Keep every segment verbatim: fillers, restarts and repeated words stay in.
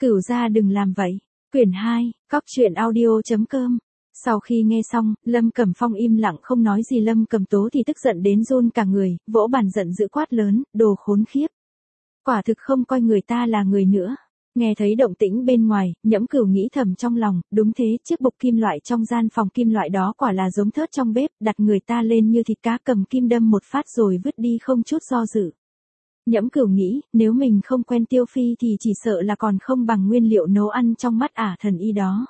Cửu gia đừng làm vậy. Quyển hai, Cóc truyện audio chấm com. Sau khi nghe xong, Lâm Cẩm Phong im lặng không nói gì. Lâm Cẩm Tố thì tức giận đến run cả người, vỗ bàn giận dữ quát lớn, đồ khốn khiếp. Quả thực không coi người ta là người nữa. Nghe thấy động tĩnh bên ngoài, Nhẫm Cửu nghĩ thầm trong lòng, đúng thế, chiếc bục kim loại trong gian phòng kim loại đó quả là giống thớt trong bếp, đặt người ta lên như thịt cá, cầm kim đâm một phát rồi vứt đi không chút do dự. Nhẫm Cửu nghĩ, nếu mình không quen Tiêu Phi thì chỉ sợ là còn không bằng nguyên liệu nấu ăn trong mắt ả thần y đó.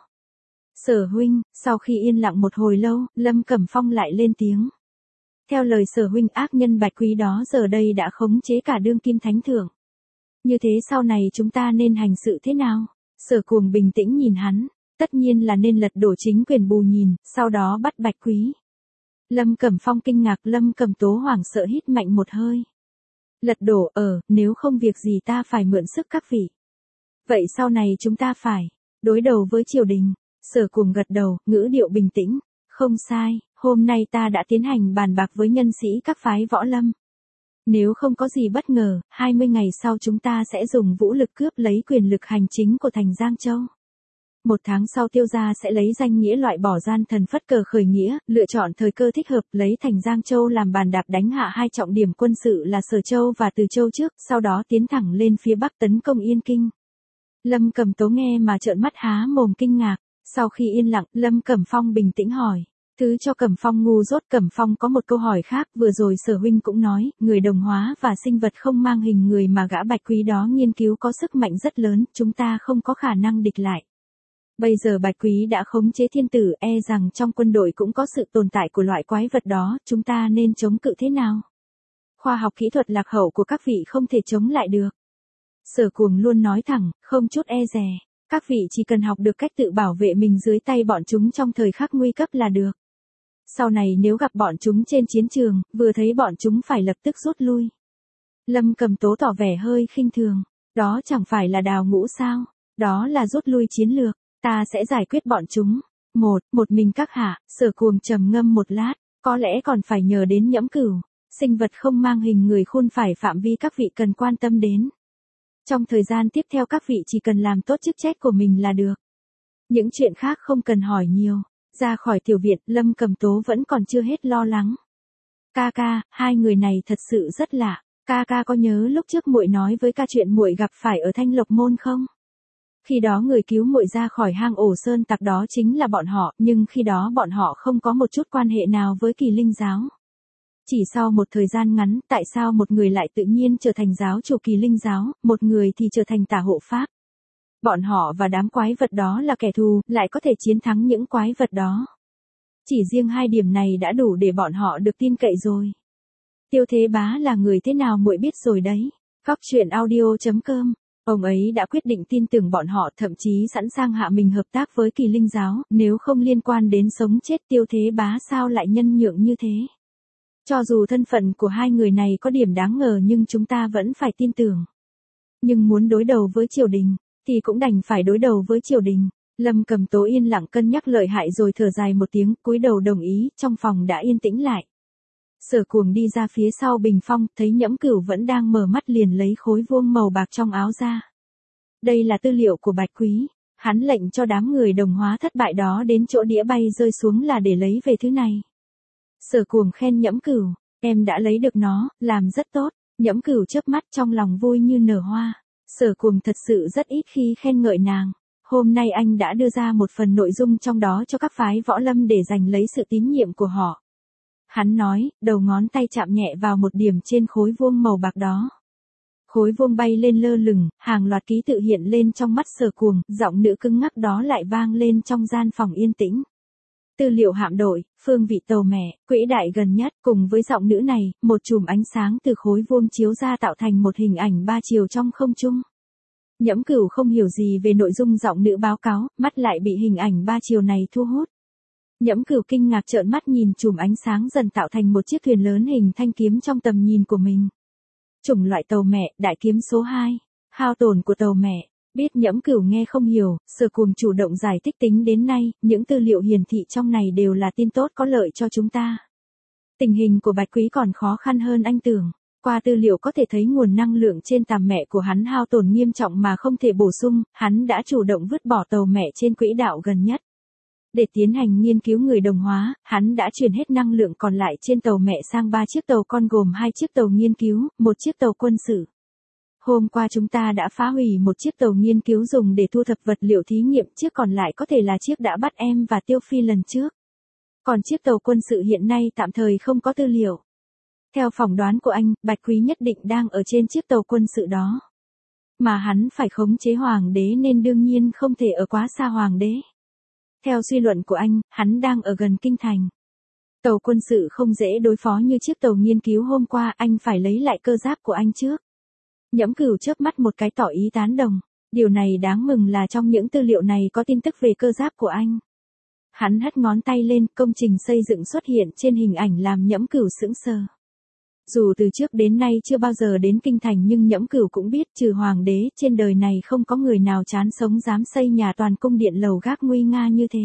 Sở huynh, sau khi yên lặng một hồi lâu, Lâm Cẩm Phong lại lên tiếng. Theo lời Sở huynh, ác nhân Bạch Quý đó giờ đây đã khống chế cả đương kim thánh thượng. Như thế sau này chúng ta nên hành sự thế nào? Sở Cuồng bình tĩnh nhìn hắn, tất nhiên là nên lật đổ chính quyền bù nhìn, sau đó bắt Bạch Quý. Lâm Cẩm Phong kinh ngạc, Lâm Cẩm Tố hoảng sợ hít mạnh một hơi. Lật đổ, ở, nếu không việc gì ta phải mượn sức các vị. Vậy sau này chúng ta phải đối đầu với triều đình. Sở Cuồng gật đầu, ngữ điệu bình tĩnh. Không sai, hôm nay ta đã tiến hành bàn bạc với nhân sĩ các phái võ lâm. Nếu không có gì bất ngờ, hai mươi ngày sau chúng ta sẽ dùng vũ lực cướp lấy quyền lực hành chính của thành Giang Châu. Một tháng sau Tiêu gia sẽ lấy danh nghĩa loại bỏ gian thần phất cờ khởi nghĩa, lựa chọn thời cơ thích hợp lấy thành Giang Châu làm bàn đạp đánh hạ hai trọng điểm quân sự là Sở Châu và Từ Châu trước, sau đó tiến thẳng lên phía bắc tấn công Yên Kinh. Lâm Cẩm Tố nghe mà trợn mắt há mồm kinh ngạc. Sau khi yên lặng, Lâm Cẩm Phong bình tĩnh hỏi. Thứ cho Cẩm Phong ngu dốt. Cẩm Phong có một câu hỏi khác, vừa rồi Sở huynh cũng nói, người đồng hóa và sinh vật không mang hình người mà gã Bạch Quý đó nghiên cứu có sức mạnh rất lớn, chúng ta không có khả năng địch lại. Bây giờ Bạch Quý đã khống chế thiên tử, e rằng trong quân đội cũng có sự tồn tại của loại quái vật đó, chúng ta nên chống cự thế nào? Khoa học kỹ thuật lạc hậu của các vị không thể chống lại được. Sở Cuồng luôn nói thẳng, không chút e dè. Các vị chỉ cần học được cách tự bảo vệ mình dưới tay bọn chúng trong thời khắc nguy cấp là được. Sau này nếu gặp bọn chúng trên chiến trường, vừa thấy bọn chúng phải lập tức rút lui. Lâm Cẩm Tố tỏ vẻ hơi khinh thường. Đó chẳng phải là đào ngũ sao? Đó là rút lui chiến lược. Ta sẽ giải quyết bọn chúng. Một, một mình các hạ. Sở Cuồng trầm ngâm một lát. Có lẽ còn phải nhờ đến Nhẫm Cửu. Sinh vật không mang hình người khuôn phải phạm vi các vị cần quan tâm đến. Trong thời gian tiếp theo các vị chỉ cần làm tốt chức trách của mình là được. Những chuyện khác không cần hỏi nhiều. Ra khỏi tiểu viện, Lâm Cẩm Tố vẫn còn chưa hết lo lắng. Ca ca, hai người này thật sự rất lạ. Ca ca có nhớ lúc trước muội nói với ca chuyện muội gặp phải ở Thanh Lộc Môn không? Khi đó người cứu muội ra khỏi hang ổ sơn tặc đó chính là bọn họ, nhưng khi đó bọn họ không có một chút quan hệ nào với Kỳ Linh giáo. Chỉ sau một thời gian ngắn, tại sao một người lại tự nhiên trở thành giáo chủ Kỳ Linh giáo, một người thì trở thành tả hộ pháp? Bọn họ và đám quái vật đó là kẻ thù, lại có thể chiến thắng những quái vật đó. Chỉ riêng hai điểm này đã đủ để bọn họ được tin cậy rồi. Tiêu Thế Bá là người thế nào muội biết rồi đấy. Cóc truyện audio chấm com. Ông ấy đã quyết định tin tưởng bọn họ, thậm chí sẵn sàng hạ mình hợp tác với Kỳ Linh giáo, nếu không liên quan đến sống chết Tiêu Thế Bá sao lại nhân nhượng như thế. Cho dù thân phận của hai người này có điểm đáng ngờ nhưng chúng ta vẫn phải tin tưởng. Nhưng muốn đối đầu với triều đình, thì cũng đành phải đối đầu với triều đình. Lâm Cẩm Tố yên lặng cân nhắc lợi hại rồi thở dài một tiếng, cúi đầu đồng ý, trong phòng đã yên tĩnh lại. Sở Cuồng đi ra phía sau bình phong, thấy Nhẫm Cửu vẫn đang mở mắt liền lấy khối vuông màu bạc trong áo ra. Đây là tư liệu của Bạch Quý, hắn lệnh cho đám người đồng hóa thất bại đó đến chỗ đĩa bay rơi xuống là để lấy về thứ này. Sở Cuồng khen Nhẫm Cửu, em đã lấy được nó, làm rất tốt. Nhẫm Cửu chớp mắt trong lòng vui như nở hoa. Sở Cuồng thật sự rất ít khi khen ngợi nàng. Hôm nay anh đã đưa ra một phần nội dung trong đó cho các phái võ lâm để giành lấy sự tín nhiệm của họ. Hắn nói, đầu ngón tay chạm nhẹ vào một điểm trên khối vuông màu bạc đó. Khối vuông bay lên lơ lửng, hàng loạt ký tự hiện lên trong mắt Sở Cuồng, giọng nữ cứng ngắc đó lại vang lên trong gian phòng yên tĩnh. Tư liệu hạm đội, phương vị tàu mẹ, quỹ đại gần nhất, cùng với giọng nữ này, một chùm ánh sáng từ khối vuông chiếu ra tạo thành một hình ảnh ba chiều trong không trung. Nhẫm Cửu không hiểu gì về nội dung giọng nữ báo cáo, mắt lại bị hình ảnh ba chiều này thu hút. Nhẫm Cửu kinh ngạc trợn mắt nhìn chùm ánh sáng dần tạo thành một chiếc thuyền lớn hình thanh kiếm trong tầm nhìn của mình. Chủng loại tàu mẹ, đại kiếm số hai, hao tổn của tàu mẹ. Biết Nhẫm Cửu nghe không hiểu, Sở Cuồng chủ động giải thích tính đến nay, những tư liệu hiển thị trong này đều là tin tốt có lợi cho chúng ta. Tình hình của Bạch Quý còn khó khăn hơn anh tưởng. Qua tư liệu có thể thấy nguồn năng lượng trên tàu mẹ của hắn hao tổn nghiêm trọng mà không thể bổ sung, hắn đã chủ động vứt bỏ tàu mẹ trên quỹ đạo gần nhất. Để tiến hành nghiên cứu người đồng hóa, hắn đã chuyển hết năng lượng còn lại trên tàu mẹ sang ba chiếc tàu con gồm hai chiếc tàu nghiên cứu, một chiếc tàu quân sự. Hôm qua chúng ta đã phá hủy một chiếc tàu nghiên cứu dùng để thu thập vật liệu thí nghiệm, chiếc còn lại có thể là chiếc đã bắt em và Tiêu Phi lần trước. Còn chiếc tàu quân sự hiện nay tạm thời không có tư liệu. Theo phỏng đoán của anh, Bạch Quý nhất định đang ở trên chiếc tàu quân sự đó. Mà hắn phải khống chế hoàng đế nên đương nhiên không thể ở quá xa hoàng đế. Theo suy luận của anh, hắn đang ở gần kinh thành. Tàu quân sự không dễ đối phó như chiếc tàu nghiên cứu hôm qua, anh phải lấy lại cơ giáp của anh trước. Nhẫm Cửu chớp mắt một cái tỏ ý tán đồng. Điều này đáng mừng là trong những tư liệu này có tin tức về cơ giáp của anh. Hắn hất ngón tay lên, công trình xây dựng xuất hiện trên hình ảnh làm Nhẫm Cửu sững sờ. Dù từ trước đến nay chưa bao giờ đến kinh thành nhưng Nhẫm Cửu cũng biết trừ hoàng đế trên đời này không có người nào chán sống dám xây nhà toàn cung điện lầu gác nguy nga như thế.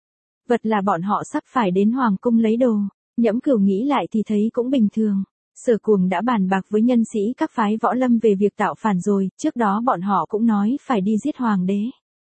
Vật là bọn họ sắp phải đến hoàng cung lấy đồ. Nhẫm Cửu nghĩ lại thì thấy cũng bình thường. Sở Cuồng đã bàn bạc với nhân sĩ các phái võ lâm về việc tạo phản rồi, trước đó bọn họ cũng nói phải đi giết hoàng đế.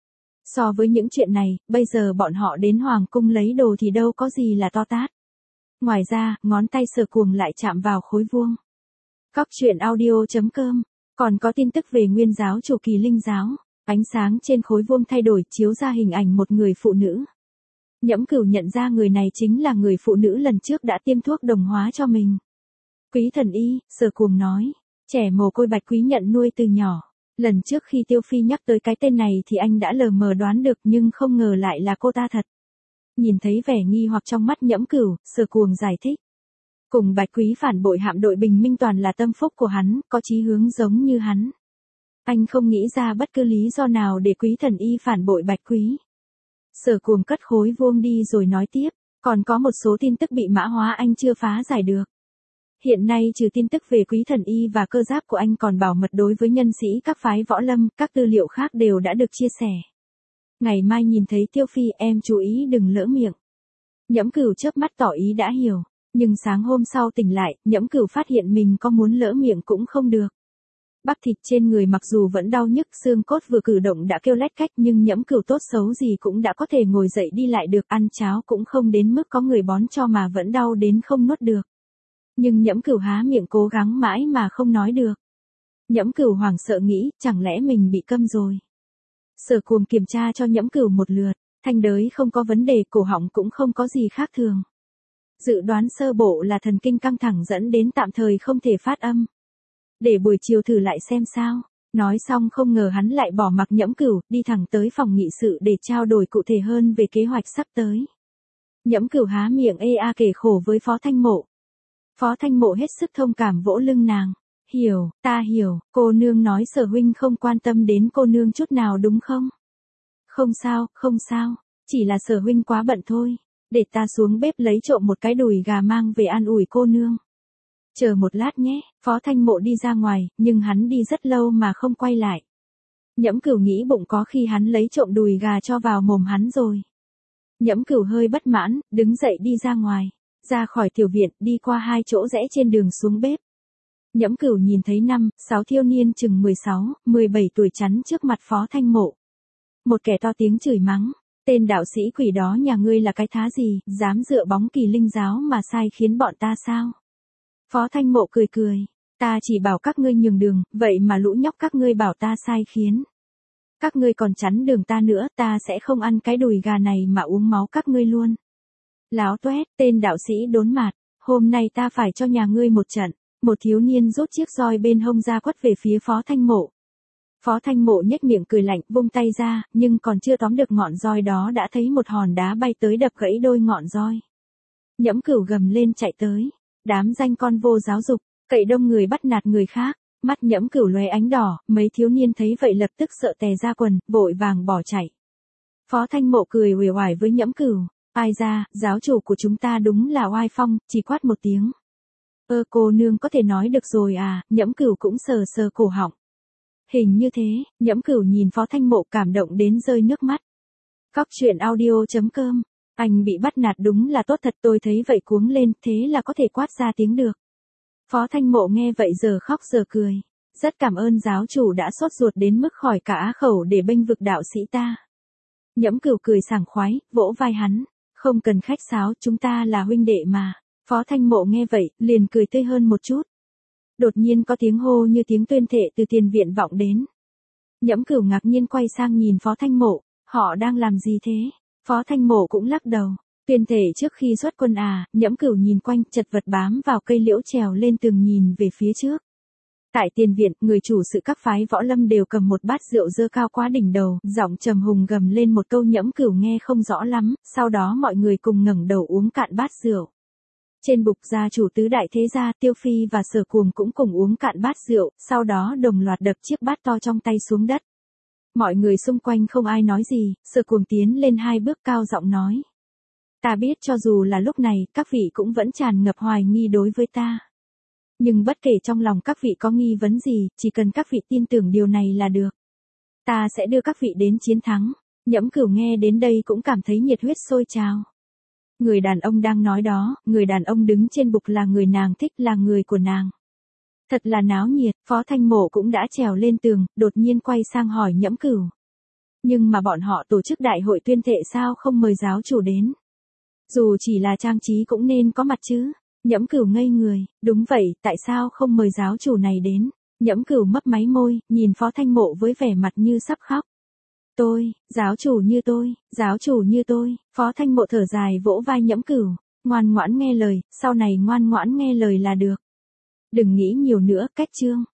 So với những chuyện này, bây giờ bọn họ đến hoàng cung lấy đồ thì đâu có gì là to tát. Ngoài ra, ngón tay Sở Cuồng lại chạm vào khối vuông. Cóc truyện audio chấm com, còn có tin tức về nguyên giáo chủ Kỳ Linh giáo. Ánh sáng trên khối vuông thay đổi chiếu ra hình ảnh một người phụ nữ. Nhẫm Cửu nhận ra người này chính là người phụ nữ lần trước đã tiêm thuốc đồng hóa cho mình. Quý thần y, Sở Cuồng nói, trẻ mồ côi Bạch Quý nhận nuôi từ nhỏ. Lần trước khi Tiêu Phi nhắc tới cái tên này thì anh đã lờ mờ đoán được nhưng không ngờ lại là cô ta thật. Nhìn thấy vẻ nghi hoặc trong mắt Nhẫm Cửu, Sở Cuồng giải thích. Cùng Bạch Quý phản bội hạm đội Bình Minh toàn là tâm phúc của hắn, có chí hướng giống như hắn. Anh không nghĩ ra bất cứ lý do nào để Quý thần y phản bội Bạch Quý. Sở Cuồng cất khối vuông đi rồi nói tiếp, còn có một số tin tức bị mã hóa anh chưa phá giải được. Hiện nay trừ tin tức về Quý thần y và cơ giáp của anh còn bảo mật đối với nhân sĩ các phái võ lâm, các tư liệu khác đều đã được chia sẻ. Ngày mai nhìn thấy Tiêu Phi em chú ý đừng lỡ miệng. Nhẫm Cửu chớp mắt tỏ ý đã hiểu, nhưng sáng hôm sau tỉnh lại, Nhẫm Cửu phát hiện mình có muốn lỡ miệng cũng không được. Bắp thịt trên người mặc dù vẫn đau nhức, xương cốt vừa cử động đã kêu lách cách nhưng Nhẫm Cửu tốt xấu gì cũng đã có thể ngồi dậy đi lại được, ăn cháo cũng không đến mức có người bón cho mà vẫn đau đến không nuốt được. Nhưng Nhẫm Cửu há miệng cố gắng mãi mà không nói được. Nhẫm Cửu hoảng sợ nghĩ, chẳng lẽ mình bị câm rồi. Sở Cuồng kiểm tra cho Nhẫm Cửu một lượt, thanh đới không có vấn đề, cổ họng cũng không có gì khác thường. Dự đoán sơ bộ là thần kinh căng thẳng dẫn đến tạm thời không thể phát âm. Để buổi chiều thử lại xem sao. Nói xong không ngờ hắn lại bỏ mặc Nhẫm Cửu, đi thẳng tới phòng nghị sự để trao đổi cụ thể hơn về kế hoạch sắp tới. Nhẫm Cửu há miệng ê a kể khổ với Phó Thanh Mộ. Phó Thanh Mộ hết sức thông cảm vỗ lưng nàng. Hiểu, ta hiểu, cô nương nói Sở huynh không quan tâm đến cô nương chút nào đúng không? Không sao, không sao, chỉ là Sở huynh quá bận thôi. Để ta xuống bếp lấy trộm một cái đùi gà mang về an ủi cô nương. Chờ một lát nhé, Phó Thanh Mộ đi ra ngoài, nhưng hắn đi rất lâu mà không quay lại. Nhẫm Cửu nghĩ bụng có khi hắn lấy trộm đùi gà cho vào mồm hắn rồi. Nhẫm Cửu hơi bất mãn, đứng dậy đi ra ngoài. Ra khỏi tiểu viện, đi qua hai chỗ rẽ trên đường xuống bếp. Nhẫm Cửu nhìn thấy năm, sáu thiếu niên chừng mười sáu, mười bảy tuổi chắn trước mặt Phó Thanh Mộ. Một kẻ to tiếng chửi mắng, tên đạo sĩ quỷ đó nhà ngươi là cái thá gì, dám dựa bóng Kỳ Linh giáo mà sai khiến bọn ta sao? Phó Thanh Mộ cười cười, ta chỉ bảo các ngươi nhường đường, vậy mà lũ nhóc các ngươi bảo ta sai khiến. Các ngươi còn chắn đường ta nữa, ta sẽ không ăn cái đùi gà này mà uống máu các ngươi luôn. Láo toét, tên đạo sĩ đốn mặt, hôm nay ta phải cho nhà ngươi một trận. Một thiếu niên rút chiếc roi bên hông ra quất về phía Phó Thanh Mộ. Phó Thanh Mộ nhếch miệng cười lạnh, vung tay ra, nhưng còn chưa tóm được ngọn roi đó đã thấy một hòn đá bay tới đập gãy đôi ngọn roi. Nhẫm Cửu gầm lên chạy tới, đám danh con vô giáo dục, cậy đông người bắt nạt người khác, mắt Nhẫm Cửu lóe ánh đỏ, mấy thiếu niên thấy vậy lập tức sợ tè ra quần, vội vàng bỏ chạy. Phó Thanh Mộ cười uể oải với Nhẫm Cửu, ai ra, giáo chủ của chúng ta đúng là oai phong, chỉ quát một tiếng. Ơ cô nương có thể nói được rồi à, Nhẫm Cửu cũng sờ sờ cổ họng. Hình như thế, Nhẫm Cửu nhìn Phó Thanh Mộ cảm động đến rơi nước mắt. Cóc truyện audio chấm com, anh bị bắt nạt đúng là tốt thật, tôi thấy vậy cuống lên, thế là có thể quát ra tiếng được. Phó Thanh Mộ nghe vậy giờ khóc giờ cười. Rất cảm ơn giáo chủ đã sốt ruột đến mức khỏi cả á khẩu để bênh vực đạo sĩ ta. Nhẫm Cửu cười sảng khoái, vỗ vai hắn. Không cần khách sáo, chúng ta là huynh đệ mà. Phó Thanh Mộ nghe vậy, liền cười tươi hơn một chút. Đột nhiên có tiếng hô như tiếng tuyên thệ từ tiền viện vọng đến. Nhẫm Cửu ngạc nhiên quay sang nhìn Phó Thanh Mộ, họ đang làm gì thế? Phó Thanh Mộ cũng lắc đầu. Tuyên thể trước khi xuất quân à? Nhẫm Cửu nhìn quanh, chật vật bám vào cây liễu trèo lên tường nhìn về phía trước. Tại tiền viện, người chủ sự các phái võ lâm đều cầm một bát rượu dơ cao quá đỉnh đầu, giọng trầm hùng gầm lên một câu Nhẫm Cửu nghe không rõ lắm, sau đó mọi người cùng ngẩng đầu uống cạn bát rượu. Trên bục gia chủ tứ đại thế gia Tiêu Phi và Sở Cuồng cũng cùng uống cạn bát rượu, sau đó đồng loạt đập chiếc bát to trong tay xuống đất. Mọi người xung quanh không ai nói gì, Sở Cuồng tiến lên hai bước cao giọng nói. Ta biết cho dù là lúc này, các vị cũng vẫn tràn ngập hoài nghi đối với ta. Nhưng bất kể trong lòng các vị có nghi vấn gì, chỉ cần các vị tin tưởng điều này là được. Ta sẽ đưa các vị đến chiến thắng. Nhẫm Cửu nghe đến đây cũng cảm thấy nhiệt huyết sôi trào. Người đàn ông đang nói đó, người đàn ông đứng trên bục là người nàng thích, là người của nàng. Thật là náo nhiệt, Phó Thanh Mộ cũng đã trèo lên tường, đột nhiên quay sang hỏi Nhẫm Cửu. Nhưng mà bọn họ tổ chức đại hội tuyên thệ sao không mời giáo chủ đến? Dù chỉ là trang trí cũng nên có mặt chứ. Nhẫm Cửu ngây người, đúng vậy, tại sao không mời giáo chủ này đến? Nhẫm Cửu mấp máy môi, nhìn Phó Thanh Mộ với vẻ mặt như sắp khóc. Tôi, giáo chủ như tôi, giáo chủ như tôi, Phó Thanh Mộ thở dài vỗ vai Nhẫm Cửu, ngoan ngoãn nghe lời, sau này ngoan ngoãn nghe lời là được. Đừng nghĩ nhiều nữa, cách chương.